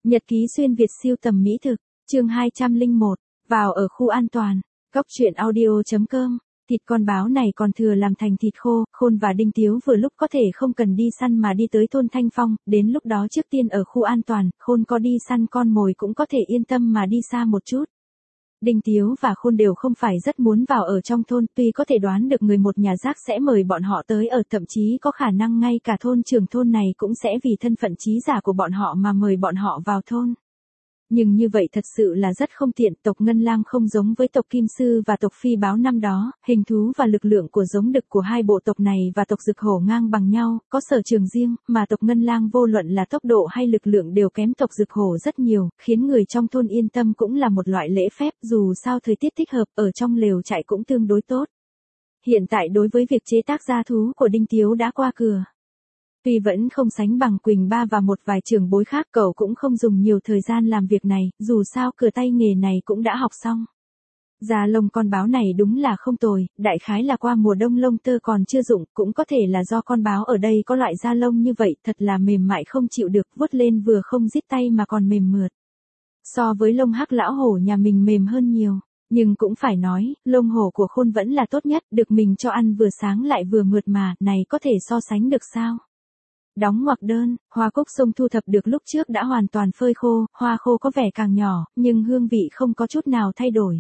Nhật ký xuyên Việt siêu tầm mỹ thực, chương 201, vào ở khu an toàn, góc truyện audio.com. Thịt con báo này còn thừa làm thành thịt khô, Khôn và Đinh Tiếu vừa lúc có thể không cần đi săn mà đi tới thôn Thanh Phong, đến lúc đó trước tiên ở khu an toàn, Khôn có đi săn con mồi cũng có thể yên tâm mà đi xa một chút. Đinh Tiếu và Khôn đều không phải rất muốn vào ở trong thôn, tuy có thể đoán được người một nhà rác sẽ mời bọn họ tới ở, thậm chí có khả năng ngay cả thôn trưởng thôn này cũng sẽ vì thân phận trí giả của bọn họ mà mời bọn họ vào thôn. Nhưng như vậy thật sự là rất không tiện, tộc Ngân Lang không giống với tộc Kim Sư và tộc Phi Báo năm đó, hình thú và lực lượng của giống đực của hai bộ tộc này và tộc Dực Hổ ngang bằng nhau, có sở trường riêng, mà tộc Ngân Lang vô luận là tốc độ hay lực lượng đều kém tộc Dực Hổ rất nhiều, khiến người trong thôn yên tâm cũng là một loại lễ phép, dù sao thời tiết thích hợp, ở trong lều trại cũng tương đối tốt. Hiện tại đối với việc chế tác gia thú của Đinh Tiếu đã qua cửa. Tuy vẫn không sánh bằng Quỳnh Ba và một vài trưởng bối khác, cậu cũng không dùng nhiều thời gian làm việc này, dù sao cửa tay nghề này cũng đã học xong. Da lông con báo này đúng là không tồi, đại khái là qua mùa đông lông tơ còn chưa rụng, cũng có thể là do con báo ở đây có loại da lông như vậy, thật là mềm mại không chịu được, vuốt lên vừa không rít tay mà còn mềm mượt. So với lông hắc lão hổ nhà mình mềm hơn nhiều. Nhưng cũng phải nói, lông hổ của Khôn vẫn là tốt nhất, được mình cho ăn vừa sáng lại vừa mượt mà, này có thể so sánh được sao? Đóng ngoặc đơn, hoa cúc sông thu thập được lúc trước đã hoàn toàn phơi khô, hoa khô có vẻ càng nhỏ, nhưng hương vị không có chút nào thay đổi.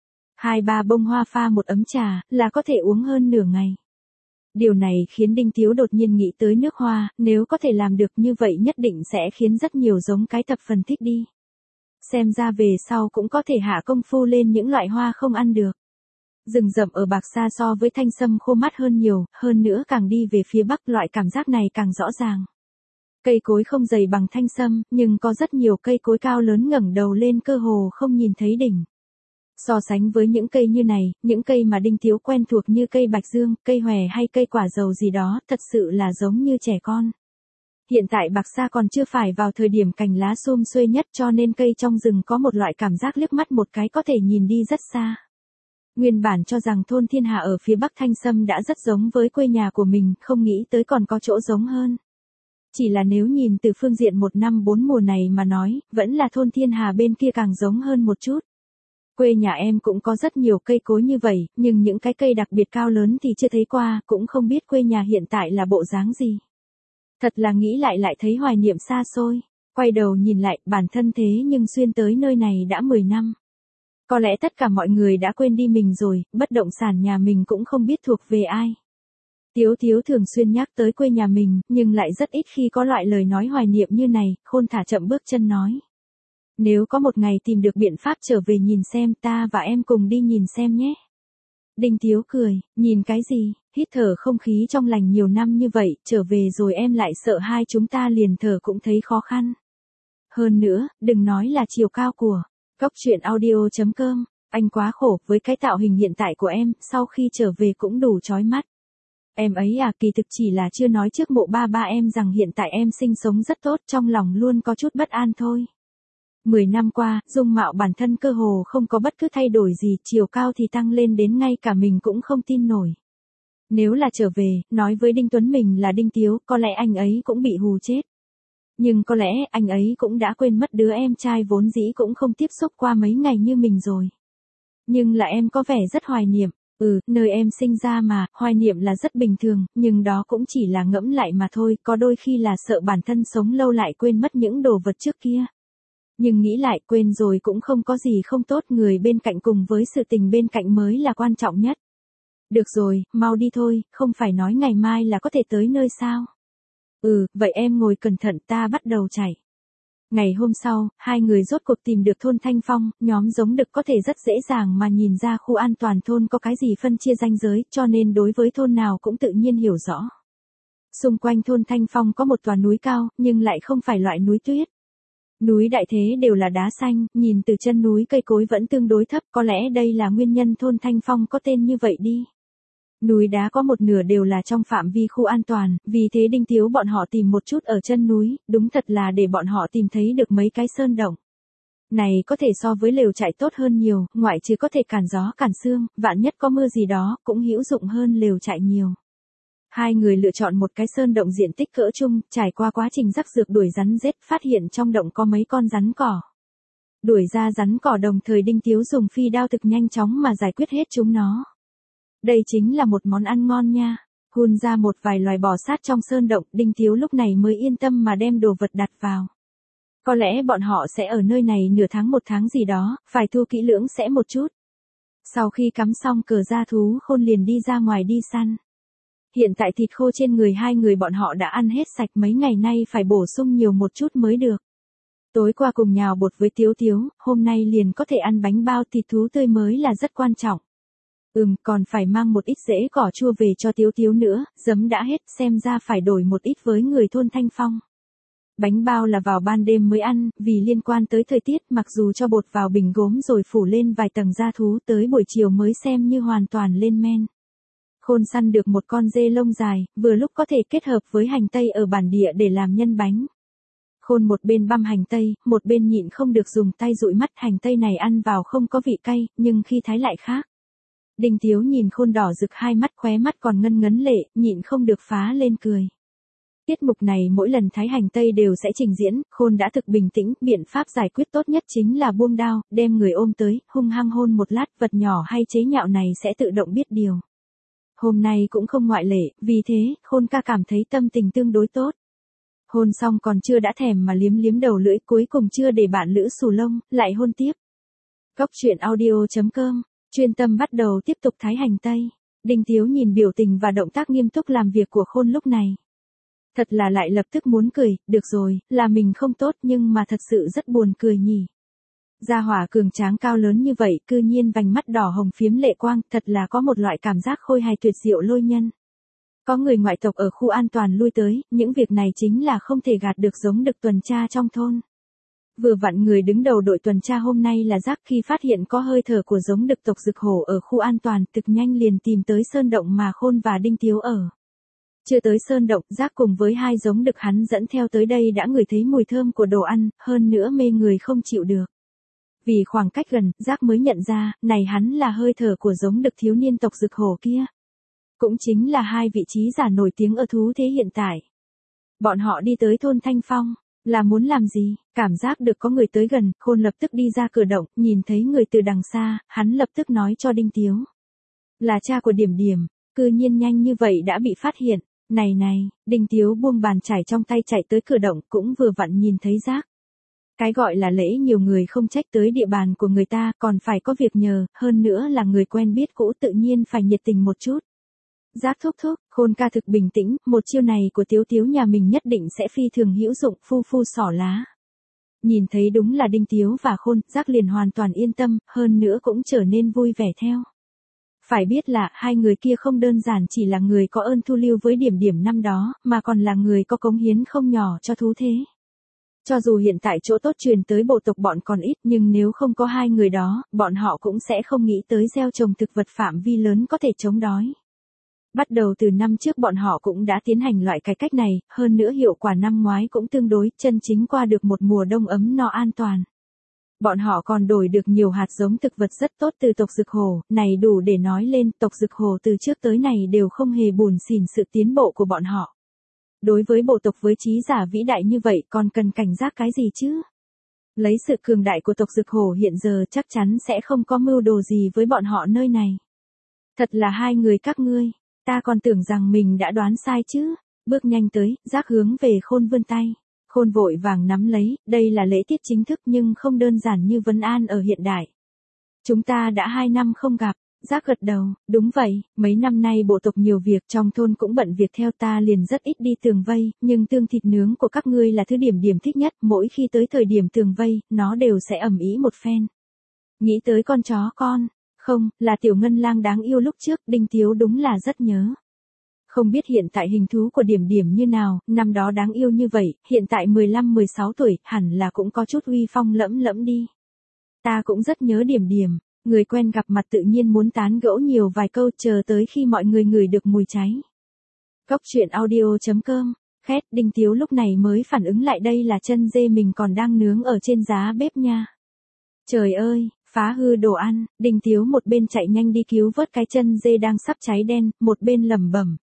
2-3 bông hoa pha một ấm trà, là có thể uống hơn nửa ngày. Điều này khiến Đinh Tiếu đột nhiên nghĩ tới nước hoa, nếu có thể làm được như vậy nhất định sẽ khiến rất nhiều giống cái thập phần thích đi. Xem ra về sau cũng có thể hạ công phu lên những loại hoa không ăn được. Rừng rậm ở Bạc Sa so với Thanh Sâm khô mát hơn nhiều, hơn nữa càng đi về phía bắc loại cảm giác này càng rõ ràng. Cây cối không dày bằng Thanh Sâm, nhưng có rất nhiều cây cối cao lớn ngẩng đầu lên cơ hồ không nhìn thấy đỉnh. So sánh với những cây như này, những cây mà Đinh Tiếu quen thuộc như cây bạch dương, cây hòe hay cây quả dầu gì đó, thật sự là giống như trẻ con. Hiện tại Bạc Sa còn chưa phải vào thời điểm cành lá sum xuê nhất, cho nên cây trong rừng có một loại cảm giác liếc mắt một cái có thể nhìn đi rất xa. Nguyên bản cho rằng thôn Thiên Hà ở phía bắc Thanh Sâm đã rất giống với quê nhà của mình, không nghĩ tới còn có chỗ giống hơn. Chỉ là nếu nhìn từ phương diện 1 năm 4 mùa này mà nói, vẫn là thôn Thiên Hà bên kia càng giống hơn một chút. Quê nhà em cũng có rất nhiều cây cối như vậy, nhưng những cái cây đặc biệt cao lớn thì chưa thấy qua, cũng không biết quê nhà hiện tại là bộ dáng gì. Thật là nghĩ lại thấy hoài niệm xa xôi, quay đầu nhìn lại, bản thân thế nhưng xuyên tới nơi này đã 10 năm. Có lẽ tất cả mọi người đã quên đi mình rồi, bất động sản nhà mình cũng không biết thuộc về ai. Tiếu thường xuyên nhắc tới quê nhà mình, nhưng lại rất ít khi có loại lời nói hoài niệm như này, Khôn thả chậm bước chân nói. Nếu có một ngày tìm được biện pháp trở về nhìn xem, ta và em cùng đi nhìn xem nhé. Đinh Tiếu cười, nhìn cái gì, hít thở không khí trong lành nhiều năm như vậy, trở về rồi em lại sợ hai chúng ta liền thở cũng thấy khó khăn. Hơn nữa, đừng nói là chiều cao của góc truyện audio.com, anh quá khổ với cái tạo hình hiện tại của em, sau khi trở về cũng đủ chói mắt. Em ấy à, kỳ thực chỉ là chưa nói trước mộ ba em rằng hiện tại em sinh sống rất tốt, trong lòng luôn có chút bất an thôi. 10 năm qua, dung mạo bản thân cơ hồ không có bất cứ thay đổi gì, chiều cao thì tăng lên đến ngay cả mình cũng không tin nổi. Nếu là trở về, nói với Đinh Tuấn mình là Đinh Tiếu, có lẽ anh ấy cũng bị hù chết. Nhưng có lẽ anh ấy cũng đã quên mất đứa em trai vốn dĩ cũng không tiếp xúc qua mấy ngày như mình rồi. Nhưng là em có vẻ rất hoài niệm, nơi em sinh ra mà, hoài niệm là rất bình thường, nhưng đó cũng chỉ là ngẫm lại mà thôi, có đôi khi là sợ bản thân sống lâu lại quên mất những đồ vật trước kia. Nhưng nghĩ lại quên rồi cũng không có gì không tốt, người bên cạnh cùng với sự tình bên cạnh mới là quan trọng nhất. Được rồi, mau đi thôi, không phải nói ngày mai là có thể tới nơi sao? Vậy em ngồi cẩn thận, ta bắt đầu chạy. Ngày hôm sau, hai người rốt cuộc tìm được thôn Thanh Phong, nhóm giống đực có thể rất dễ dàng mà nhìn ra khu an toàn thôn có cái gì phân chia ranh giới, cho nên đối với thôn nào cũng tự nhiên hiểu rõ. Xung quanh thôn Thanh Phong có một tòa núi cao, nhưng lại không phải loại núi tuyết. Núi đại thế đều là đá xanh, nhìn từ chân núi cây cối vẫn tương đối thấp, có lẽ đây là nguyên nhân thôn Thanh Phong có tên như vậy đi. Núi đá có một nửa đều là trong phạm vi khu an toàn, vì thế Đinh Tiếu bọn họ tìm một chút ở chân núi, đúng thật là để bọn họ tìm thấy được mấy cái sơn động. Này có thể so với lều trại tốt hơn nhiều, ngoại trừ có thể cản gió cản sương, vạn nhất có mưa gì đó, cũng hữu dụng hơn lều trại nhiều. Hai người lựa chọn một cái sơn động diện tích cỡ trung, trải qua quá trình rắc rược đuổi rắn rết, phát hiện trong động có mấy con rắn cỏ. Đuổi ra rắn cỏ đồng thời Đinh Tiếu dùng phi đao thực nhanh chóng mà giải quyết hết chúng nó. Đây chính là một món ăn ngon nha. Hun ra một vài loài bò sát trong sơn động, Đinh Tiếu lúc này mới yên tâm mà đem đồ vật đặt vào. Có lẽ bọn họ sẽ ở nơi này nửa tháng một tháng gì đó, phải thu kỹ lưỡng sẽ một chút. Sau khi cắm xong cờ gia thú Khôn liền đi ra ngoài đi săn. Hiện tại thịt khô trên người hai người bọn họ đã ăn hết sạch, mấy ngày nay phải bổ sung nhiều một chút mới được. Tối qua cùng nhào bột với Tiếu Tiếu, hôm nay liền có thể ăn bánh bao thịt thú tươi mới là rất quan trọng. Còn phải mang một ít rễ cỏ chua về cho Tiếu Tiếu nữa, giấm đã hết, xem ra phải đổi một ít với người thôn Thanh Phong. Bánh bao là vào ban đêm mới ăn, vì liên quan tới thời tiết, mặc dù cho bột vào bình gốm rồi phủ lên vài tầng da thú, tới buổi chiều mới xem như hoàn toàn lên men. Khôn săn được một con dê lông dài, vừa lúc có thể kết hợp với hành tây ở bản địa để làm nhân bánh. Khôn một bên băm hành tây, một bên nhịn không được dùng tay dụi mắt, hành tây này ăn vào không có vị cay, nhưng khi thái lại khác. Đinh Tiếu nhìn Khôn đỏ rực hai mắt, khóe mắt còn ngân ngấn lệ, nhịn không được phá lên cười. Tiết mục này mỗi lần thái hành tây đều sẽ trình diễn, Khôn đã thực bình tĩnh, biện pháp giải quyết tốt nhất chính là buông đao, đem người ôm tới, hung hăng hôn một lát, vật nhỏ hay chế nhạo này sẽ tự động biết điều. Hôm nay cũng không ngoại lệ, vì thế, Khôn ca cảm thấy tâm tình tương đối tốt. Hôn xong còn chưa đã thèm mà liếm liếm đầu lưỡi, cuối cùng chưa để bạn lữ xù lông, lại hôn tiếp. Cóc truyện audio.com, chuyên tâm bắt đầu tiếp tục thái hành tây. Đinh Tiếu nhìn biểu tình và động tác nghiêm túc làm việc của Khôn lúc này. Thật là lại lập tức muốn cười, được rồi, là mình không tốt nhưng mà thật sự rất buồn cười nhỉ. Gia hỏa cường tráng cao lớn như vậy, cư nhiên vành mắt đỏ hồng phiếm lệ quang, thật là có một loại cảm giác khôi hài tuyệt diệu lôi nhân. Có người ngoại tộc ở khu an toàn lui tới, những việc này chính là không thể gạt được giống đực tuần tra trong thôn. Vừa vặn người đứng đầu đội tuần tra hôm nay là Giác, khi phát hiện có hơi thở của giống đực tộc Dực Hổ ở khu an toàn, thực nhanh liền tìm tới sơn động mà Khôn và Đinh Tiếu ở. Chưa tới sơn động, Giác cùng với hai giống đực hắn dẫn theo tới đây đã ngửi thấy mùi thơm của đồ ăn, hơn nữa mê người không chịu được. Vì khoảng cách gần, Giác mới nhận ra, này hắn là hơi thở của giống đực thiếu niên tộc Dực Hổ kia. Cũng chính là hai vị trí giả nổi tiếng ở thú thế hiện tại. Bọn họ đi tới thôn Thanh Phong, là muốn làm gì? Cảm giác được có người tới gần, Khôn lập tức đi ra cửa động, nhìn thấy người từ đằng xa, hắn lập tức nói cho Đinh Tiếu. Là cha của Điểm Điểm, cư nhiên nhanh như vậy đã bị phát hiện. Này, Đinh Tiếu buông bàn chải trong tay chạy tới cửa động, cũng vừa vặn nhìn thấy Giác. Cái gọi là lễ nhiều người không trách, tới địa bàn của người ta, còn phải có việc nhờ, hơn nữa là người quen biết cũ, tự nhiên phải nhiệt tình một chút. Giác thúc, Khôn ca thực bình tĩnh, một chiêu này của Tiếu Tiếu nhà mình nhất định sẽ phi thường hữu dụng, phu xỏ lá. Nhìn thấy đúng là Đinh Tiếu và Khôn, Giác liền hoàn toàn yên tâm, hơn nữa cũng trở nên vui vẻ theo. Phải biết là, hai người kia không đơn giản chỉ là người có ơn thu lưu với Điểm Điểm năm đó, mà còn là người có cống hiến không nhỏ cho thú thế. Cho dù hiện tại chỗ tốt truyền tới bộ tộc bọn còn ít, nhưng nếu không có hai người đó, bọn họ cũng sẽ không nghĩ tới gieo trồng thực vật phạm vi lớn có thể chống đói. Bắt đầu từ năm trước bọn họ cũng đã tiến hành loại cải cách này, hơn nữa hiệu quả năm ngoái cũng tương đối, chân chính qua được một mùa đông ấm no an toàn. Bọn họ còn đổi được nhiều hạt giống thực vật rất tốt từ tộc Dực Hổ, này đủ để nói lên tộc Dực Hổ từ trước tới này đều không hề buồn xỉn sự tiến bộ của bọn họ. Đối với bộ tộc với trí giả vĩ đại như vậy còn cần cảnh giác cái gì chứ? Lấy sự cường đại của tộc Dực Hổ hiện giờ chắc chắn sẽ không có mưu đồ gì với bọn họ nơi này. Thật là hai người các ngươi, ta còn tưởng rằng mình đã đoán sai chứ. Bước nhanh tới, Giác hướng về Khôn vươn tay. Khôn vội vàng nắm lấy, đây là lễ tiết chính thức nhưng không đơn giản như vấn an ở hiện đại. Chúng ta đã 2 năm không gặp. Giác gật đầu, đúng vậy, mấy năm nay bộ tộc nhiều việc, trong thôn cũng bận việc, theo ta liền rất ít đi tường vây, nhưng tương thịt nướng của các ngươi là thứ Điểm Điểm thích nhất, mỗi khi tới thời điểm tường vây, nó đều sẽ ầm ĩ một phen. Nghĩ tới con chó con, không, là tiểu ngân lang đáng yêu lúc trước, Đinh Tiếu đúng là rất nhớ. Không biết hiện tại hình thú của Điểm Điểm như nào, năm đó đáng yêu như vậy, hiện tại 15-16 tuổi, hẳn là cũng có chút uy phong lẫm lẫm đi. Ta cũng rất nhớ Điểm Điểm. Người quen gặp mặt tự nhiên muốn tán gẫu nhiều vài câu, chờ tới khi mọi người ngửi được mùi cháy. Cóc truyện audio.com, khét, Đinh Tiếu lúc này mới phản ứng lại đây là chân dê mình còn đang nướng ở trên giá bếp nha. Trời ơi, phá hư đồ ăn, Đinh Tiếu một bên chạy nhanh đi cứu vớt cái chân dê đang sắp cháy đen, một bên lẩm bẩm.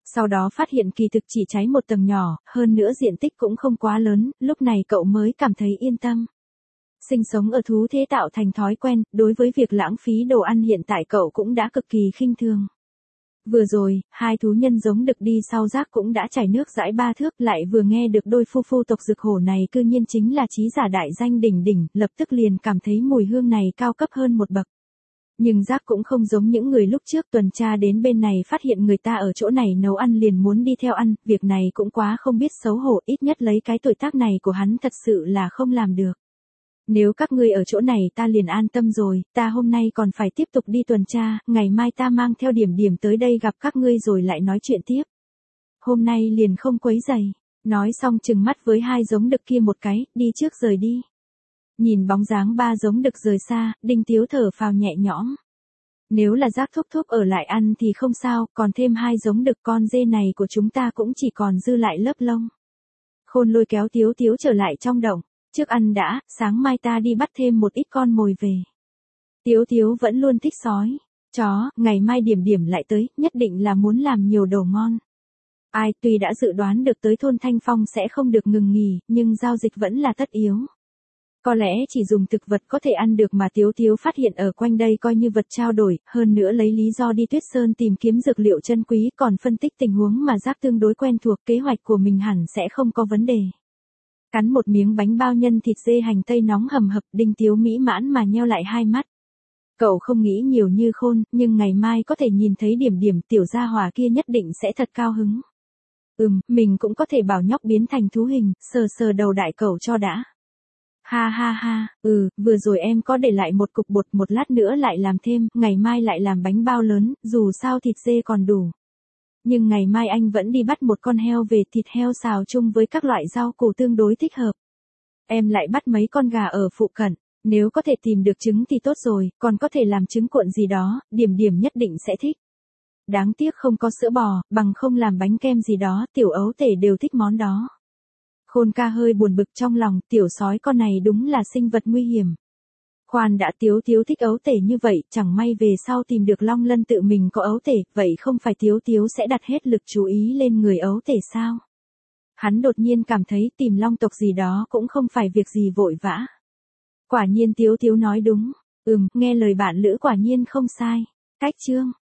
Sau đó phát hiện kỳ thực chỉ cháy một tầng nhỏ, hơn nữa diện tích cũng không quá lớn, lúc này cậu mới cảm thấy yên tâm. Sinh sống ở thú thế tạo thành thói quen, đối với việc lãng phí đồ ăn hiện tại cậu cũng đã cực kỳ khinh thường. Vừa rồi, hai thú nhân giống đực đi sau rác cũng đã chảy nước dãi 3 thước, lại vừa nghe được đôi phu phu tộc Dực Hổ này cư nhiên chính là trí giả đại danh đỉnh đỉnh, lập tức liền cảm thấy mùi hương này cao cấp hơn một bậc. Nhưng rác cũng không giống những người lúc trước tuần tra đến bên này phát hiện người ta ở chỗ này nấu ăn liền muốn đi theo ăn, việc này cũng quá không biết xấu hổ, ít nhất lấy cái tuổi tác này của hắn thật sự là không làm được. Nếu các ngươi ở chỗ này ta liền an tâm rồi, ta hôm nay còn phải tiếp tục đi tuần tra, ngày mai ta mang theo điểm điểm tới đây gặp các ngươi rồi lại nói chuyện tiếp. Hôm nay liền không quấy rầy. Nói xong chừng mắt với hai giống đực kia một cái, đi trước rời đi. Nhìn bóng dáng ba giống đực rời xa, Đinh Tiếu thở phào nhẹ nhõm. Nếu là Giác thúc thúc ở lại ăn thì không sao, còn thêm hai giống đực con dê này của chúng ta cũng chỉ còn dư lại lớp lông. Khôn lôi kéo Tiếu Tiếu trở lại trong động. Trước ăn đã, sáng mai ta đi bắt thêm một ít con mồi về. Tiếu Tiếu vẫn luôn thích sói, chó, ngày mai điểm điểm lại tới, nhất định là muốn làm nhiều đồ ngon. Ai tuy đã dự đoán được tới thôn Thanh Phong sẽ không được ngừng nghỉ, nhưng giao dịch vẫn là tất yếu. Có lẽ chỉ dùng thực vật có thể ăn được mà Tiếu Tiếu phát hiện ở quanh đây coi như vật trao đổi, hơn nữa lấy lý do đi Tuyết Sơn tìm kiếm dược liệu chân quý, còn phân tích tình huống mà Giác tương đối quen thuộc, kế hoạch của mình hẳn sẽ không có vấn đề. Cắn một miếng bánh bao nhân thịt dê hành tây nóng hầm hập, Đinh Tiếu mỹ mãn mà nheo lại hai mắt. Cậu không nghĩ nhiều như Khôn, nhưng ngày mai có thể nhìn thấy điểm điểm tiểu gia hỏa kia nhất định sẽ thật cao hứng. Mình cũng có thể bảo nhóc biến thành thú hình, sờ sờ đầu đại cậu cho đã. Ha ha ha, vừa rồi em có để lại một cục bột, một lát nữa lại làm thêm, ngày mai lại làm bánh bao lớn, dù sao thịt dê còn đủ. Nhưng ngày mai anh vẫn đi bắt một con heo về, thịt heo xào chung với các loại rau củ tương đối thích hợp. Em lại bắt mấy con gà ở phụ cận, nếu có thể tìm được trứng thì tốt rồi, còn có thể làm trứng cuộn gì đó, điểm điểm nhất định sẽ thích. Đáng tiếc không có sữa bò, bằng không làm bánh kem gì đó, tiểu ấu tể đều thích món đó. Khôn ca hơi buồn bực trong lòng, tiểu sói con này đúng là sinh vật nguy hiểm. Khoan đã, Tiếu Tiếu thích ấu tể như vậy, chẳng may về sau tìm được Long Lân tự mình có ấu tể, vậy không phải Tiếu Tiếu sẽ đặt hết lực chú ý lên người ấu tể sao? Hắn đột nhiên cảm thấy tìm long tộc gì đó cũng không phải việc gì vội vã. Quả nhiên Tiếu Tiếu nói đúng, nghe lời bạn lữ quả nhiên không sai. Cách chương